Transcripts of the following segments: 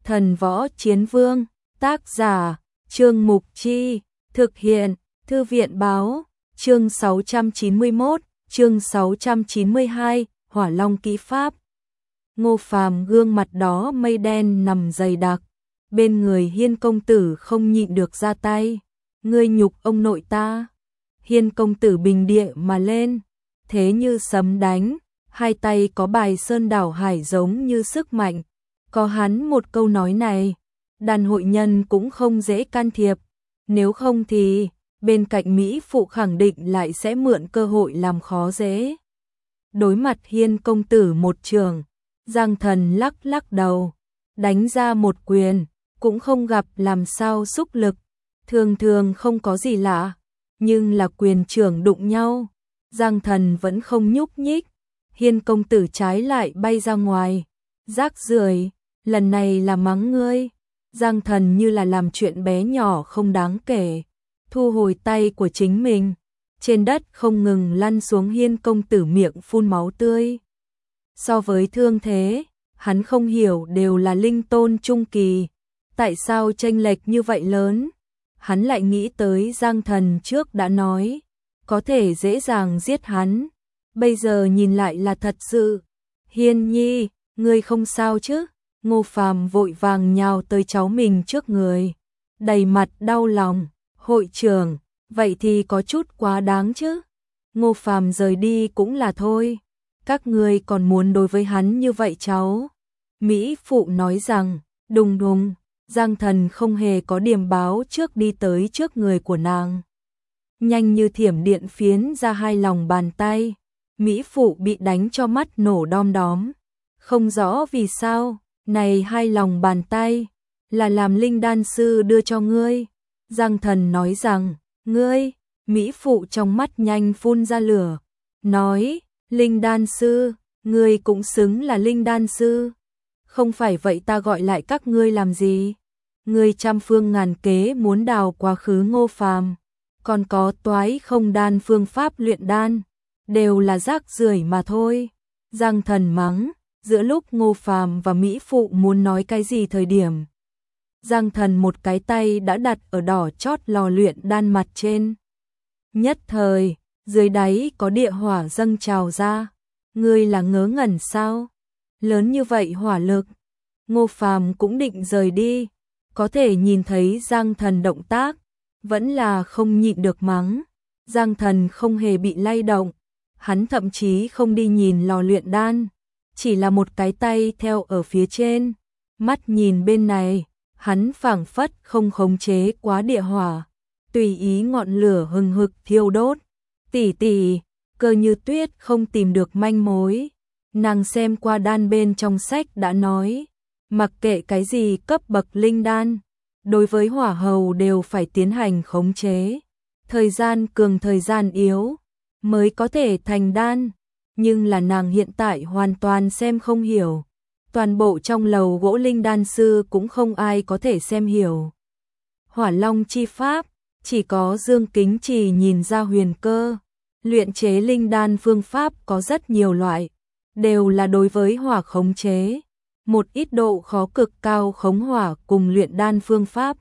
Thần Võ Chiến Vương, tác giả, Trương Mục Chi, thực hiện, Thư viện Báo, chương 691, chương 692, Hỏa Long Kỹ Pháp. Ngô Phàm gương mặt đó mây đen nằm dày đặc, bên người Hiên công tử không nhịn được ra tay. Ngươi nhục ông nội ta. Hiên công tử bình địa mà lên, thế như sấm đánh, hai tay có bài sơn đảo hải giống như sức mạnh. Có hắn một câu nói này, đàn hội nhân cũng không dễ can thiệp, nếu không thì bên cạnh Mỹ phụ khẳng định lại sẽ mượn cơ hội làm khó dễ. Đối mặt Hiên công tử một trường, Giang Thần lắc lắc đầu, đánh ra một quyền, cũng không gặp làm sao xúc lực, thường thường không có gì lạ, nhưng là quyền trưởng đụng nhau, Giang Thần vẫn không nhúc nhích, Hiên công tử trái lại bay ra ngoài, rác rưởi, lần này là mắng ngươi. Giang Thần như là làm chuyện bé nhỏ không đáng kể, thu hồi tay của chính mình, trên đất không ngừng lăn xuống. Hiên công tử miệng phun máu tươi. So với thương thế, hắn không hiểu đều là linh tôn trung kỳ, tại sao chênh lệch như vậy lớn? Hắn lại nghĩ tới Giang Thần trước đã nói, có thể dễ dàng giết hắn, bây giờ nhìn lại là thật sự. Hiên nhi, ngươi không sao chứ? Ngô Phàm vội vàng nhào tới cháu mình trước người, đầy mặt đau lòng. Hội trưởng, vậy thì có chút quá đáng chứ. Ngô Phàm rời đi cũng là thôi, các ngươi còn muốn đối với hắn như vậy cháu? Mỹ phụ nói rằng, đùng đùng, Giang Thần không hề có điểm báo trước đi tới trước người của nàng. Nhanh như thiểm điện phiến ra hai lòng bàn tay, Mỹ phụ bị đánh cho mắt nổ đom đóm. Không rõ vì sao, này hai lòng bàn tay, là làm linh đan sư đưa cho ngươi. Giang Thần nói rằng, ngươi, Mỹ phụ trong mắt nhanh phun ra lửa, nói, linh đan sư, ngươi cũng xứng là linh đan sư. Không phải vậy ta gọi lại các ngươi làm gì? Ngươi trăm phương ngàn kế muốn đào quá khứ Ngô Phàm, còn có toái không đan phương pháp luyện đan, đều là rác rưởi mà thôi. Giang Thần mắng, giữa lúc Ngô Phàm và Mỹ phụ muốn nói cái gì thời điểm, Giang Thần một cái tay đã đặt ở đỏ chót lò luyện đan mặt trên. Nhất thời, dưới đáy có địa hỏa dâng trào ra. Ngươi là ngớ ngẩn sao? Lớn như vậy hỏa lực. Ngô Phàm cũng định rời đi, có thể nhìn thấy Giang Thần động tác, vẫn là không nhịn được mắng. Giang Thần không hề bị lay động, hắn thậm chí không đi nhìn lò luyện đan, chỉ là một cái tay theo ở phía trên, mắt nhìn bên này. Hắn phảng phất không khống chế quá địa hỏa, tùy ý ngọn lửa hừng hực thiêu đốt. Tỷ tỷ, Cơ Như Tuyết không tìm được manh mối. Nàng xem qua đan bên trong sách đã nói, mặc kệ cái gì cấp bậc linh đan, đối với hỏa hầu đều phải tiến hành khống chế. Thời gian cường thời gian yếu, mới có thể thành đan. Nhưng là nàng hiện tại hoàn toàn xem không hiểu. Toàn bộ trong lầu gỗ linh đan sư cũng không ai có thể xem hiểu. Hỏa Long chi pháp, chỉ có Dương Kính Trì nhìn ra huyền cơ. Luyện chế linh đan phương pháp có rất nhiều loại, đều là đối với hỏa khống chế. Một ít độ khó cực cao khống hỏa cùng luyện đan phương pháp,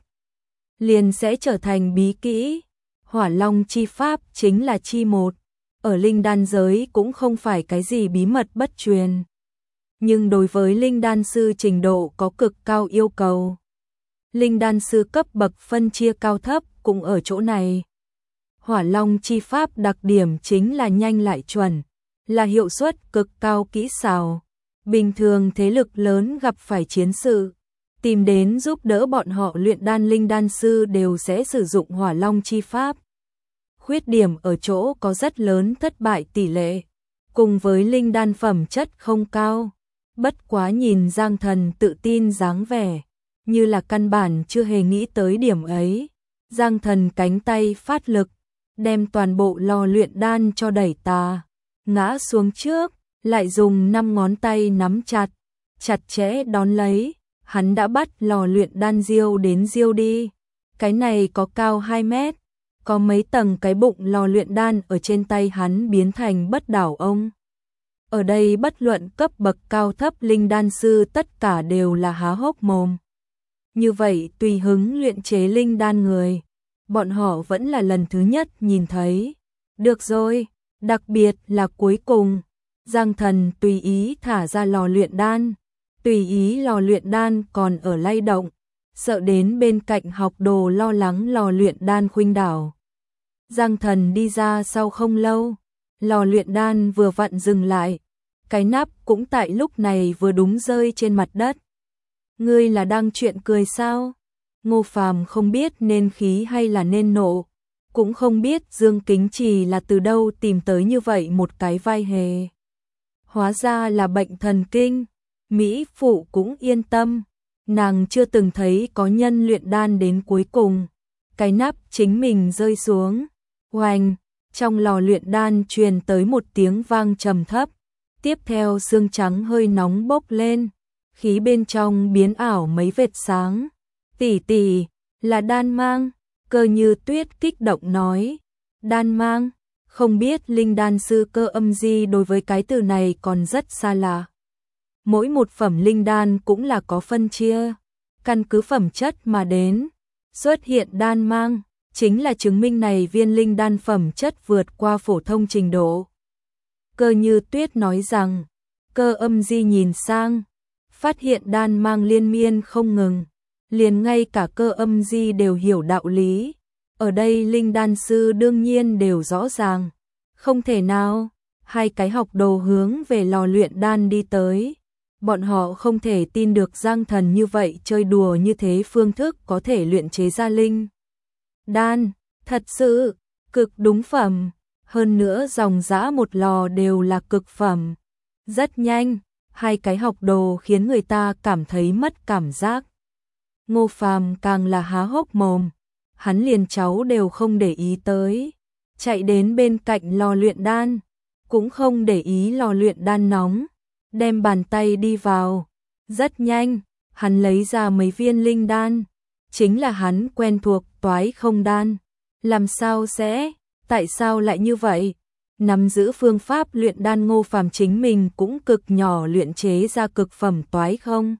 liền sẽ trở thành bí kỹ. Hỏa Long chi pháp chính là chi một, ở linh đan giới cũng không phải cái gì bí mật bất truyền. Nhưng đối với linh đan sư trình độ có cực cao yêu cầu. Linh đan sư cấp bậc phân chia cao thấp cũng ở chỗ này. Hỏa Long chi pháp đặc điểm chính là nhanh lại chuẩn, là hiệu suất cực cao kỹ xảo. Bình thường thế lực lớn gặp phải chiến sự, tìm đến giúp đỡ bọn họ luyện đan linh đan sư đều sẽ sử dụng Hỏa Long chi pháp. Khuyết điểm ở chỗ có rất lớn thất bại tỷ lệ, cùng với linh đan phẩm chất không cao. Bất quá nhìn Giang Thần tự tin dáng vẻ, như là căn bản chưa hề nghĩ tới điểm ấy. Giang Thần cánh tay phát lực, đem toàn bộ lò luyện đan cho đẩy ngã xuống trước, lại dùng 5 ngón tay nắm chặt, chặt chẽ đón lấy. Hắn đã bắt lò luyện đan diêu đến diêu đi. Cái này có cao 2 mét, có mấy tầng cái bụng lò luyện đan ở trên tay hắn biến thành bất đảo ông. Ở đây bất luận cấp bậc cao thấp linh đan sư tất cả đều là há hốc mồm. Như vậy tùy hứng luyện chế linh đan người, bọn họ vẫn là lần thứ nhất nhìn thấy. Được rồi, đặc biệt là cuối cùng, Giang Thần tùy ý thả ra lò luyện đan, tùy ý lò luyện đan còn ở lay động, sợ đến bên cạnh học đồ lo lắng lò luyện đan khuynh đảo. Giang Thần đi ra sau không lâu, lò luyện đan vừa vặn dừng lại, cái nắp cũng tại lúc này vừa đúng rơi trên mặt đất. Ngươi là đang chuyện cười sao? Ngô Phàm không biết nên khí hay là nên nộ, cũng không biết Dương Kính Trì là từ đâu tìm tới như vậy một cái vai hề. Hóa ra là bệnh thần kinh, Mỹ Phụ cũng yên tâm, nàng chưa từng thấy có nhân luyện đan đến cuối cùng. Cái nắp chính mình rơi xuống, oành, trong lò luyện đan truyền tới một tiếng vang trầm thấp, tiếp theo xương trắng hơi nóng bốc lên, khí bên trong biến ảo mấy vệt sáng. Tỷ tỷ, là đan mang, Cơ Như Tuyết kích động nói. Đan mang, không biết linh đan sư Cơ Âm Di đối với cái từ này còn rất xa lạ. Mỗi một phẩm linh đan cũng là có phân chia, căn cứ phẩm chất mà đến. Xuất hiện đan mang, chính là chứng minh này viên linh đan phẩm chất vượt qua phổ thông trình độ. Cơ Như Tuyết nói rằng, Cơ Âm Di nhìn sang, phát hiện đan mang liên miên không ngừng, liền ngay cả Cơ Âm Di đều hiểu đạo lý. Ở đây linh đan sư đương nhiên đều rõ ràng, không thể nào. Hai cái học đồ hướng về lò luyện đan đi tới. Bọn họ không thể tin được Giang Thần như vậy chơi đùa như thế phương thức có thể luyện chế ra linh đan, thật sự cực đúng phẩm, hơn nữa dòng dã một lò đều là cực phẩm. Rất nhanh, hai cái học đồ khiến người ta cảm thấy mất cảm giác. Ngô Phàm càng là há hốc mồm, hắn liền cháu đều không để ý tới, chạy đến bên cạnh lò luyện đan, cũng không để ý lò luyện đan nóng, đem bàn tay đi vào. Rất nhanh, hắn lấy ra mấy viên linh đan, chính là hắn quen thuộc Toái Không đan. Làm sao sẽ, tại sao lại như vậy? Nắm giữ phương pháp luyện đan Ngô Phàm chính mình cũng cực nhỏ luyện chế ra cực phẩm Toái Không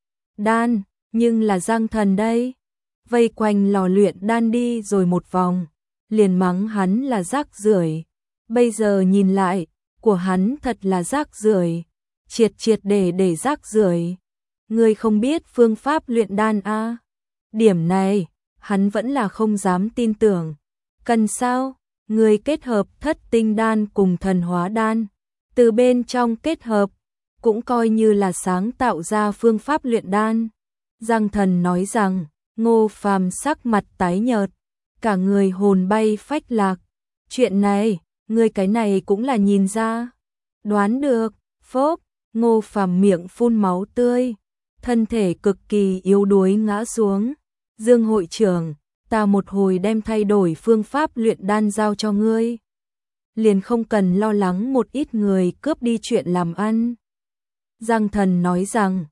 đan, nhưng là Giang Thần đây, vây quanh lò luyện đan đi rồi một vòng, liền mắng hắn là rác rưởi. Bây giờ nhìn lại, của hắn thật là rác rưởi, triệt triệt để rác rưởi. Ngươi không biết phương pháp luyện đan a? Điểm này, hắn vẫn là không dám tin tưởng. Cần sao? Ngươi kết hợp Thất Tinh đan cùng Thần Hóa đan, từ bên trong kết hợp, cũng coi như là sáng tạo ra phương pháp luyện đan. Giang Thần nói rằng. Ngô Phàm sắc mặt tái nhợt, cả người hồn bay phách lạc. Chuyện này, ngươi cái này cũng là nhìn ra. Đoán được, phốc, Ngô Phàm miệng phun máu tươi, thân thể cực kỳ yếu đuối ngã xuống. Dương hội trưởng, ta một hồi đem thay đổi phương pháp luyện đan giao cho ngươi, liền không cần lo lắng một ít người cướp đi chuyện làm ăn. Giang Thần nói rằng,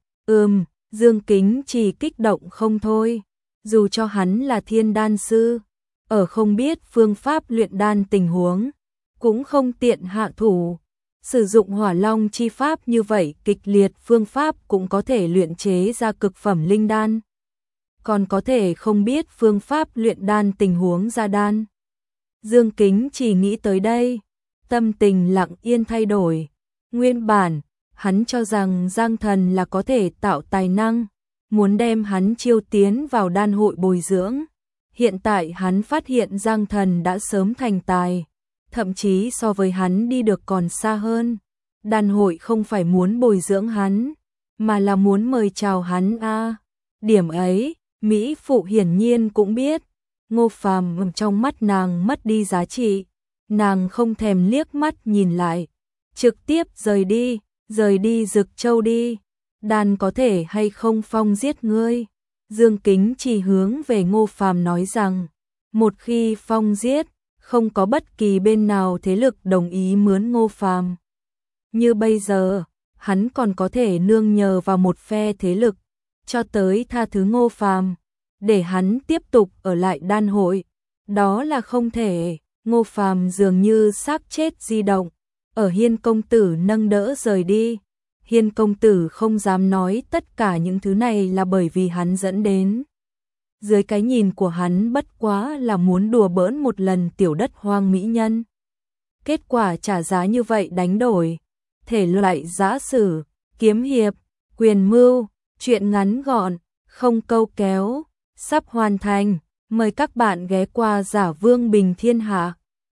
Dương Kính chỉ kích động không thôi. Dù cho hắn là thiên đan sư, ở không biết phương pháp luyện đan tình huống, cũng không tiện hạ thủ. Sử dụng hỏa long chi pháp như vậy kịch liệt phương pháp cũng có thể luyện chế ra cực phẩm linh đan. Còn có thể không biết phương pháp luyện đan tình huống ra đan. Dương Kính chỉ nghĩ tới đây, tâm tình lặng yên thay đổi. Nguyên bản, hắn cho rằng Giang Thần là có thể tạo tài năng, muốn đem hắn chiêu tiến vào đan hội bồi dưỡng. Hiện tại hắn phát hiện Giang Thần đã sớm thành tài, thậm chí so với hắn đi được còn xa hơn. Đan hội không phải muốn bồi dưỡng hắn, mà là muốn mời chào hắn a. Điểm ấy, Mỹ Phụ hiển nhiên cũng biết. Ngô Phàm trong mắt nàng mất đi giá trị, nàng không thèm liếc mắt nhìn lại, trực tiếp rời đi Dực Châu đi. Đan có thể hay không phong giết ngươi? Dương Kính chỉ hướng về Ngô Phàm nói rằng, một khi phong giết, không có bất kỳ bên nào thế lực đồng ý mướn Ngô Phàm. Như bây giờ, hắn còn có thể nương nhờ vào một phe thế lực, cho tới tha thứ Ngô Phàm, để hắn tiếp tục ở lại đan hội. Đó là không thể. Ngô Phàm dường như xác chết di động, ở Hiên công tử nâng đỡ rời đi. Hiên công tử không dám nói tất cả những thứ này là bởi vì hắn dẫn đến. Dưới cái nhìn của hắn bất quá là muốn đùa bỡn một lần tiểu đất hoang mỹ nhân. Kết quả trả giá như vậy đánh đổi. Thể loại giã sử, kiếm hiệp, quyền mưu, truyện ngắn gọn, không câu kéo, sắp hoàn thành. Mời các bạn ghé qua Giả Vương Bình Thiên Hạ.